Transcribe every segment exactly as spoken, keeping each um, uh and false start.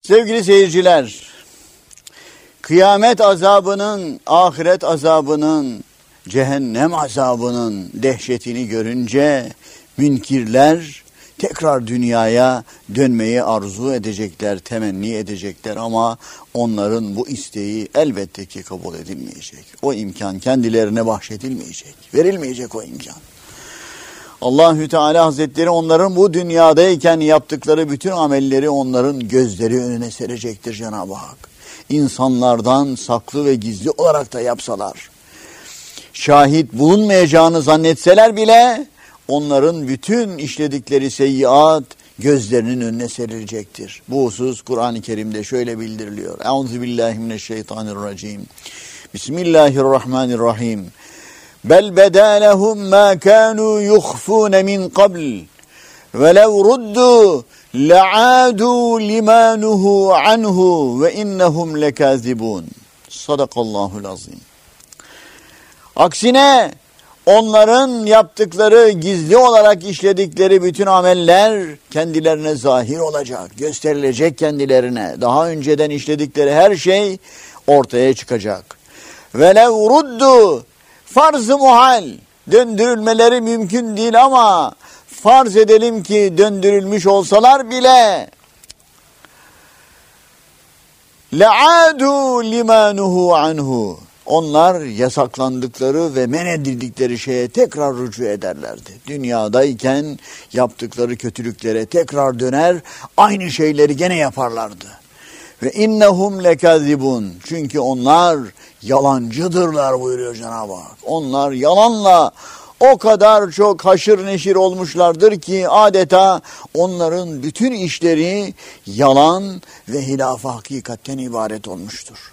Sevgili seyirciler, kıyamet azabının, ahiret azabının, cehennem azabının dehşetini görünce münkirler tekrar dünyaya dönmeyi arzu edecekler, temenni edecekler ama onların bu isteği elbette ki kabul edilmeyecek. O imkan kendilerine bahşedilmeyecek, verilmeyecek o imkan. Allahü Teala Hazretleri onların bu dünyadayken yaptıkları bütün amelleri onların gözleri önüne serecektir Cenab-ı Hak. İnsanlardan saklı ve gizli olarak da yapsalar, şahit bulunmayacağını zannetseler bile onların bütün işledikleri seyyiat gözlerinin önüne serilecektir. Bu husus Kur'an-ı Kerim'de şöyle bildiriliyor. Euzubillahimineşşeytanirracim. Bismillahirrahmanirrahim. Bel bedâ lehum mâ kânû yukhfûne min qabl ve lev ruddu le'âdû limâ nuhû anhu ve innehum lekâzibûn. Sadakallahul azim. Aksine onların yaptıkları, gizli olarak işledikleri bütün ameller kendilerine zahir olacak, gösterilecek kendilerine. Daha önceden işledikleri her şey ortaya çıkacak. Velev ruddu, farz-ı muhal, döndürülmeleri mümkün değil ama farz edelim ki döndürülmüş olsalar bile le'adu limanuhu anhu, onlar yasaklandıkları ve men edildikleri şeye tekrar rücu ederlerdi. Dünyadayken yaptıkları kötülüklere tekrar döner, aynı şeyleri gene yaparlardı. Ve innehum lekazibun, çünkü onlar yalancıdırlar buyuruyor Cenab-ı Hak. Onlar yalanla o kadar çok haşır neşir olmuşlardır ki adeta onların bütün işleri yalan ve hilaf-ı hakikatten ibaret olmuştur.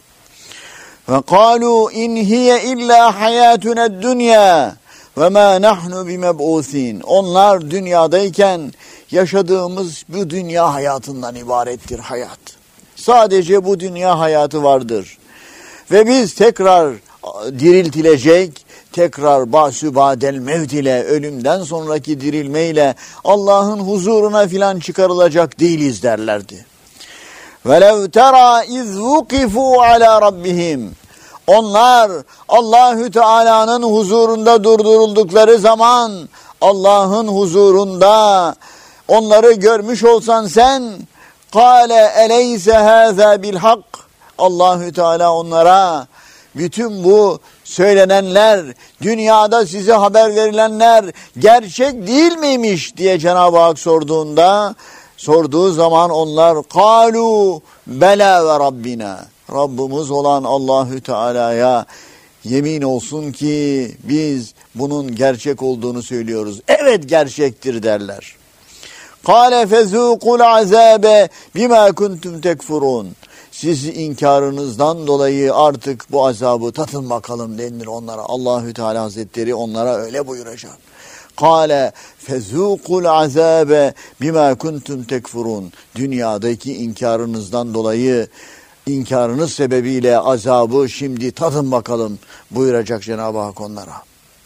Ve kâlû in hiye illâ hayâtuned dünya ve mâ nahnu bimeb'ûsîn. Onlar dünyadayken yaşadığımız bu dünya hayatından ibarettir hayat. Sadece bu dünya hayatı vardır. Ve biz tekrar diriltilecek, tekrar ba'sü ba'del mevt ile, ölümden sonraki dirilmeyle Allah'ın huzuruna filan çıkarılacak değiliz derlerdi. وَلَوْ تَرَى اِذْ وُقِفُوا عَلَى رَبِّهِمْ. Onlar Allahü Teala'nın huzurunda durduruldukları zaman, Allah'ın huzurunda onları görmüş olsan sen, قَالَ اَلَيْسَ هَذَا بِالْحَقِّ. Allahü Teala onlara bütün bu söylenenler, dünyada size haber verilenler gerçek değil miymiş diye Cenab-ı Hak sorduğunda, sorduğu zaman onlar kalu bela ve rabbina, Rabbimiz olan Allahü Teala'ya yemin olsun ki biz bunun gerçek olduğunu söylüyoruz. Evet, gerçektir derler. Kâle fezûkul azâbe bimâ kuntum tekfurûn. Siz inkarınızdan dolayı artık bu azabı tatın bakalım denilir onlara. Allahü Teala Hazretleri onlara öyle buyuracak. Kâle fezûkul azâbe bimâ kuntum tekfurûn. Dünyadaki inkarınızdan dolayı, inkarınız sebebiyle azabı şimdi tadın bakalım buyuracak Cenab-ı Hak onlara.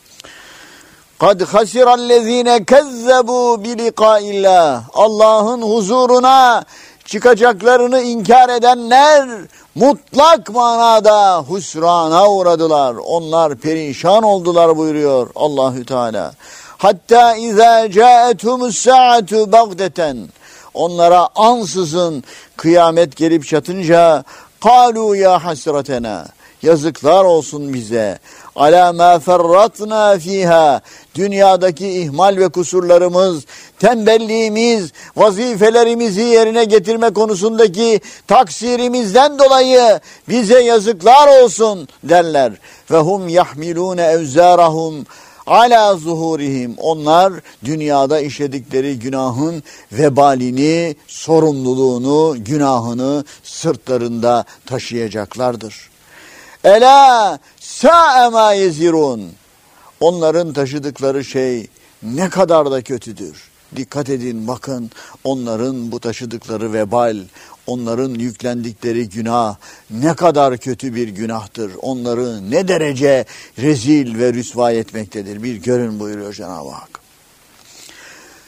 قَدْ خَسِرَ الَّذ۪ينَ كَذَّبُوا بِلِقَاءِ اللّٰهِ. Allah'ın huzuruna çıkacaklarını inkar edenler mutlak manada husrana uğradılar. Onlar perişan oldular buyuruyor Allahü Teala. Hatta izâ câetumus sâatu bagdeten. Onlara ansızın kıyamet gelip çatınca kâlû ya hasretena. Yazıklar olsun bize. Alâ mâ ferratnâ fîhâ. Dünyadaki ihmal ve kusurlarımız, tembelliğimiz, vazifelerimizi yerine getirme konusundaki taksirimizden dolayı bize yazıklar olsun derler. Ve hum yahmilûne evzârahum alâ zuhurihim. Onlar dünyada işledikleri günahın vebalini, sorumluluğunu, günahını sırtlarında taşıyacaklardır. Ela sâ'e mâ yezirûn. Onların taşıdıkları şey ne kadar da kötüdür. Dikkat edin, bakın, onların bu taşıdıkları vebal, onların yüklendikleri günah ne kadar kötü bir günahtır. Onları ne derece rezil ve rüsva etmektedir. Bir görün buyuruyor Cenab-ı Hak.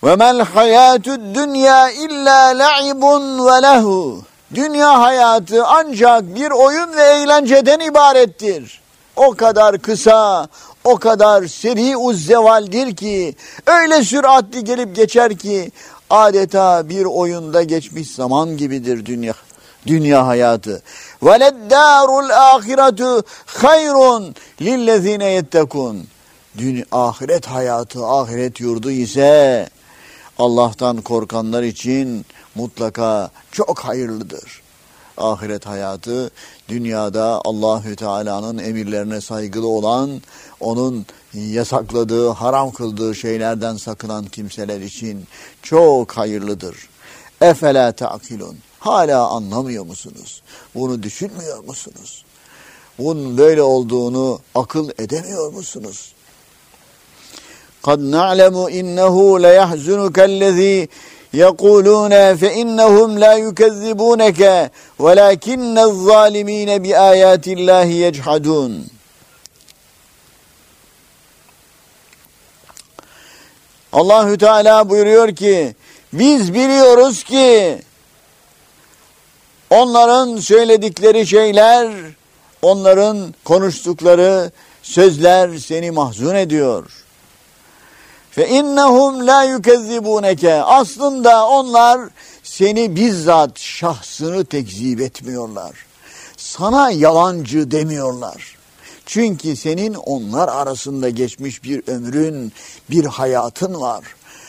Ve mel hayatud dünya illa la'ibun ve lehu. Dünya hayatı ancak bir oyun ve eğlenceden ibarettir. O kadar kısa, o kadar seri-uz zevaldir ki, öyle süratli gelip geçer ki, adeta bir oyunda geçmiş zaman gibidir dünya, dünya hayatı. وَلَدَّارُ الْآخِرَةُ خَيْرٌ لِلَّذ۪ينَ يَتَّكُونَ. Ahiret hayatı, ahiret yurdu ise Allah'tan korkanlar için mutlaka çok hayırlıdır. Ahiret hayatı dünyada Allahü Teala'nın emirlerine saygılı olan, onun yasakladığı, haram kıldığı şeylerden sakınan kimseler için çok hayırlıdır. Efela ta'kilun. Hala anlamıyor musunuz? Bunu düşünmüyor musunuz? Bunun böyle olduğunu akıl edemiyor musunuz? قَدْ نَعْلَمُ إِنَّهُ لَيَحْزُنُكَ الَّذ۪ي يَقُولُونَ فَإِنَّهُمْ لَا يُكَذِّبُونَكَ وَلَكِنَّ الظَّالِم۪ينَ بِآيَاتِ اللّٰهِ يَجْحَدُونَ. Allahü Teala buyuruyor ki, biz biliyoruz ki onların söyledikleri şeyler, onların konuştukları sözler seni mahzun ediyor. Fe innehum la yukezzibuneke. Aslında onlar seni bizzat şahsını tekzip etmiyorlar. Sana yalancı demiyorlar. Çünkü senin onlar arasında geçmiş bir ömrün, bir hayatın var.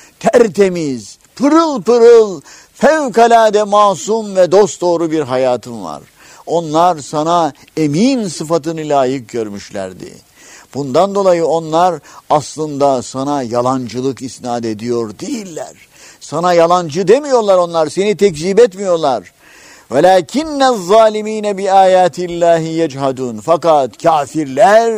Tertemiz, pırıl pırıl, fevkalade masum ve dosdoğru bir hayatın var. Onlar sana emin sıfatını layık görmüşlerdi. Bundan dolayı onlar aslında sana yalancılık isnat ediyor değiller. Sana yalancı demiyorlar onlar, seni tekzip etmiyorlar. وَلَاكِنَّ الظَّالِم۪ينَ بِآيَاتِ اللّٰهِ يَجْحَدُونَ. Fakat kafirler,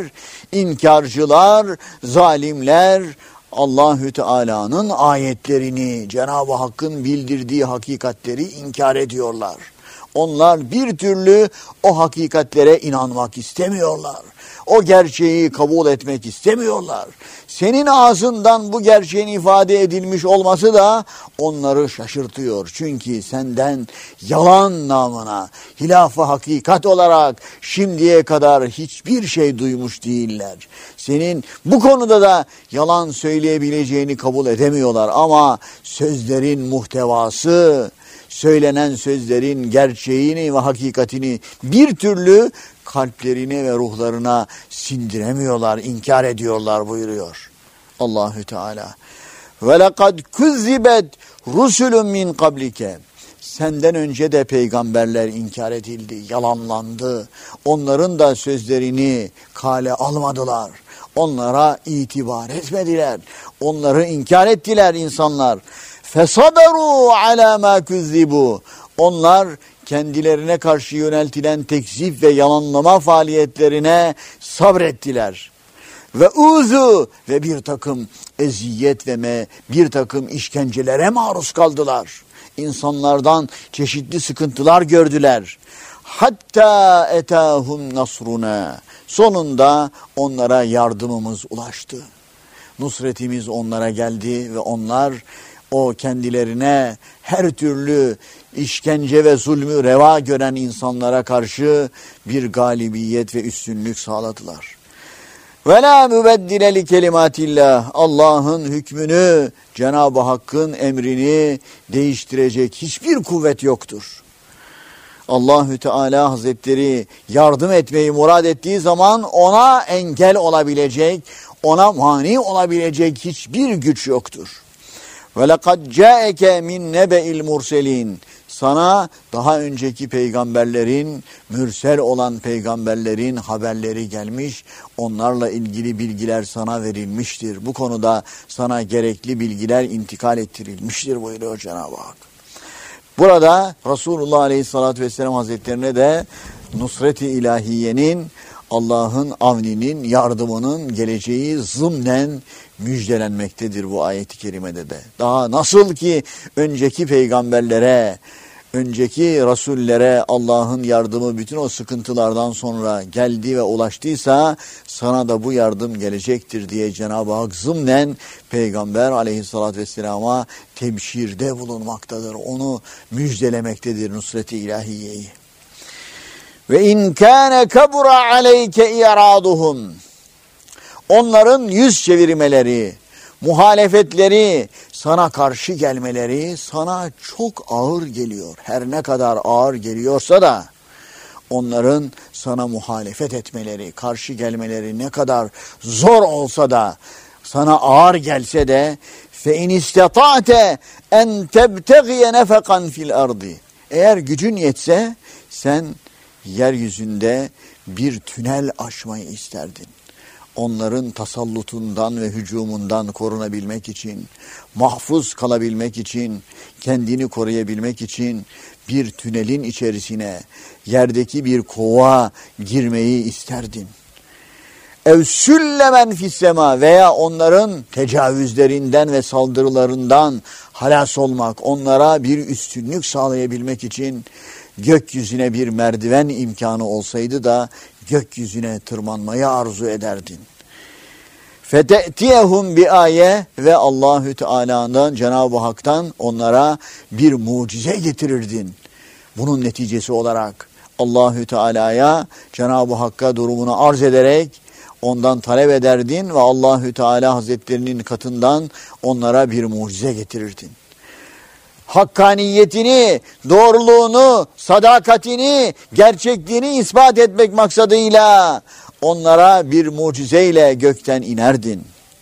inkarcılar, zalimler Allahü Teala'nın ayetlerini, Cenab-ı Hakk'ın bildirdiği hakikatleri inkar ediyorlar. Onlar bir türlü o hakikatlere inanmak istemiyorlar. O gerçeği kabul etmek istemiyorlar. Senin ağzından bu gerçeğin ifade edilmiş olması da onları şaşırtıyor. Çünkü senden yalan namına, hilaf-ı hakikat olarak şimdiye kadar hiçbir şey duymuş değiller. Senin bu konuda da yalan söyleyebileceğini kabul edemiyorlar. Ama sözlerin muhtevası, söylenen sözlerin gerçeğini ve hakikatini bir türlü kalplerine ve ruhlarına sindiremiyorlar, inkar ediyorlar buyuruyor Allahü Teala. Ve lekad kuzzibet rusulun min qablike. Senden önce de peygamberler inkar edildi, yalanlandı. Onların da sözlerini kale almadılar. Onlara itibar etmediler. Onları inkar ettiler insanlar. Fesaberu ala ma kuzzibu. Onlar kendilerine karşı yöneltilen tekzip ve yalanlama faaliyetlerine sabrettiler. Ve uzu ve bir takım eziyet ve me, bir takım işkencelere maruz kaldılar. İnsanlardan çeşitli sıkıntılar gördüler. Hatta etahum nasruna. Sonunda onlara yardımımız ulaştı. Nusretimiz onlara geldi ve onlar o kendilerine her türlü işkence ve zulmü reva gören insanlara karşı bir galibiyet ve üstünlük sağladılar. Ve la mübeddile li kelimatillah. Allah'ın hükmünü, Cenab-ı Hakk'ın emrini değiştirecek hiçbir kuvvet yoktur. Allahü Teala Hazretleri yardım etmeyi murad ettiği zaman ona engel olabilecek, ona mani olabilecek hiçbir güç yoktur. Ve lekad ca'eke min nebe'il murselin. Sana daha önceki peygamberlerin, mürsel olan peygamberlerin haberleri gelmiş, onlarla ilgili bilgiler sana verilmiştir. Bu konuda sana gerekli bilgiler intikal ettirilmiştir buyuruyor Cenab-ı Hak. Burada Resulullah Aleyhisselatü Vesselam Hazretlerine de nusret-i ilahiyenin, Allah'ın avninin, yardımının geleceği zımnen müjdelenmektedir bu ayet-i kerimede de. Daha nasıl ki önceki peygamberlere önceki rasullere Allah'ın yardımı bütün o sıkıntılardan sonra geldi ve ulaştıysa sana da bu yardım gelecektir diye Cenab-ı Hak zımnen Peygamber aleyhissalatü vesselama tebşirde bulunmaktadır. Onu müjdelemektedir nusret-i ilahiyeyi. Ve in kâne kabura aleyke i'râduhum. Onların yüz çevirmeleri, muhalefetleri, sana karşı gelmeleri sana çok ağır geliyor. Her ne kadar ağır geliyorsa da onların sana muhalefet etmeleri, karşı gelmeleri ne kadar zor olsa da, sana ağır gelse de فَاِنْ اِسْتَطَعْتَ اَنْ تَبْتَغِيَ نَفَقًا فِي الْأَرْضِ. Eğer gücün yetse sen yeryüzünde bir tünel aşmayı isterdin. Onların tasallutundan ve hücumundan korunabilmek için, mahfuz kalabilmek için, kendini koruyabilmek için bir tünelin içerisine, yerdeki bir kova girmeyi isterdin. ev süllemen fissema veya onların tecavüzlerinden ve saldırılarından halas olmak, onlara bir üstünlük sağlayabilmek için gökyüzüne bir merdiven imkanı olsaydı da gökyüzüne tırmanmayı arzu ederdin. فَتَأْتِيَهُمْ bir ayet ve Allahü Teala'dan, Cenab-ı Hak'tan onlara bir mucize getirirdin. Bunun neticesi olarak Allahü Teala'ya, Cenab-ı Hakk'a durumunu arz ederek ondan talep ederdin ve Allahü Teala Hazretlerinin katından onlara bir mucize getirirdin. Hakkaniyetini, doğruluğunu, sadakatini, gerçekliğini ispat etmek maksadıyla onlara bir mucizeyle gökten inerdin.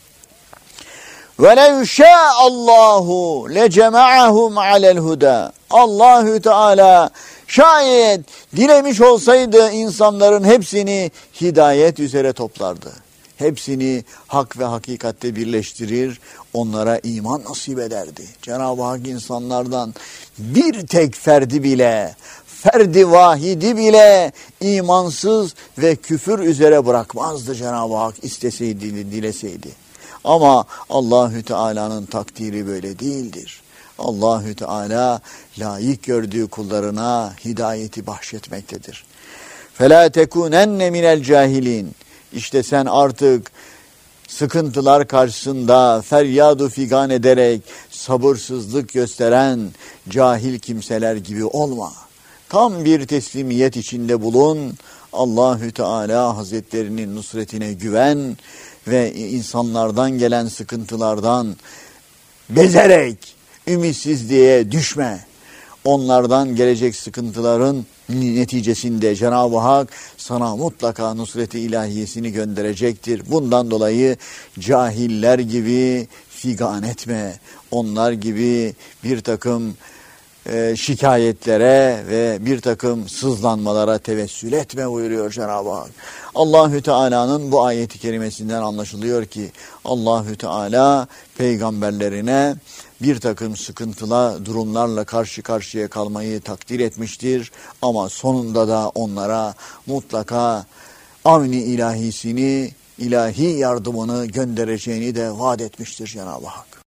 وَلَوْ شَاءَ اللّٰهُ لَجَمَعَهُمْ عَلَى الْهُدَى. Allahü Teala şayet dilemiş olsaydı insanların hepsini hidayet üzere toplardı. Hepsini hak ve hakikatte birleştirir, onlara iman nasip ederdi. Cenab-ı Hak insanlardan bir tek ferdi bile, ferdi vahidi bile imansız ve küfür üzere bırakmazdı Cenab-ı Hak isteseydi, dileseydi. Ama Allahü Teala'nın takdiri böyle değildir. Allahü Teala layık gördüğü kullarına hidayeti bahşetmektedir. فَلَا تَكُونَنَّ مِنَ الْجَاهِلِينَ. İşte sen artık sıkıntılar karşısında feryadu figan ederek sabırsızlık gösteren cahil kimseler gibi olma. Tam bir teslimiyet içinde bulun. Allahü Teala Hazretlerinin nusretine güven ve insanlardan gelen sıkıntılardan bezerek ümitsizliğe düşme. Onlardan gelecek sıkıntıların neticesinde Cenab-ı Hak sana mutlaka nusret-i ilahiyesini gönderecektir. Bundan dolayı cahiller gibi figan etme. Onlar gibi bir takım e, şikayetlere ve bir takım sızlanmalara tevessül etme buyuruyor Cenab-ı Hak. Allahü Teala'nın bu ayeti kerimesinden anlaşılıyor ki Allahü Teala peygamberlerine bir takım sıkıntılı durumlarla karşı karşıya kalmayı takdir etmiştir. Ama sonunda da onlara mutlaka avni ilahisini, ilahi yardımını göndereceğini de vaat etmiştir Cenab-ı Hak.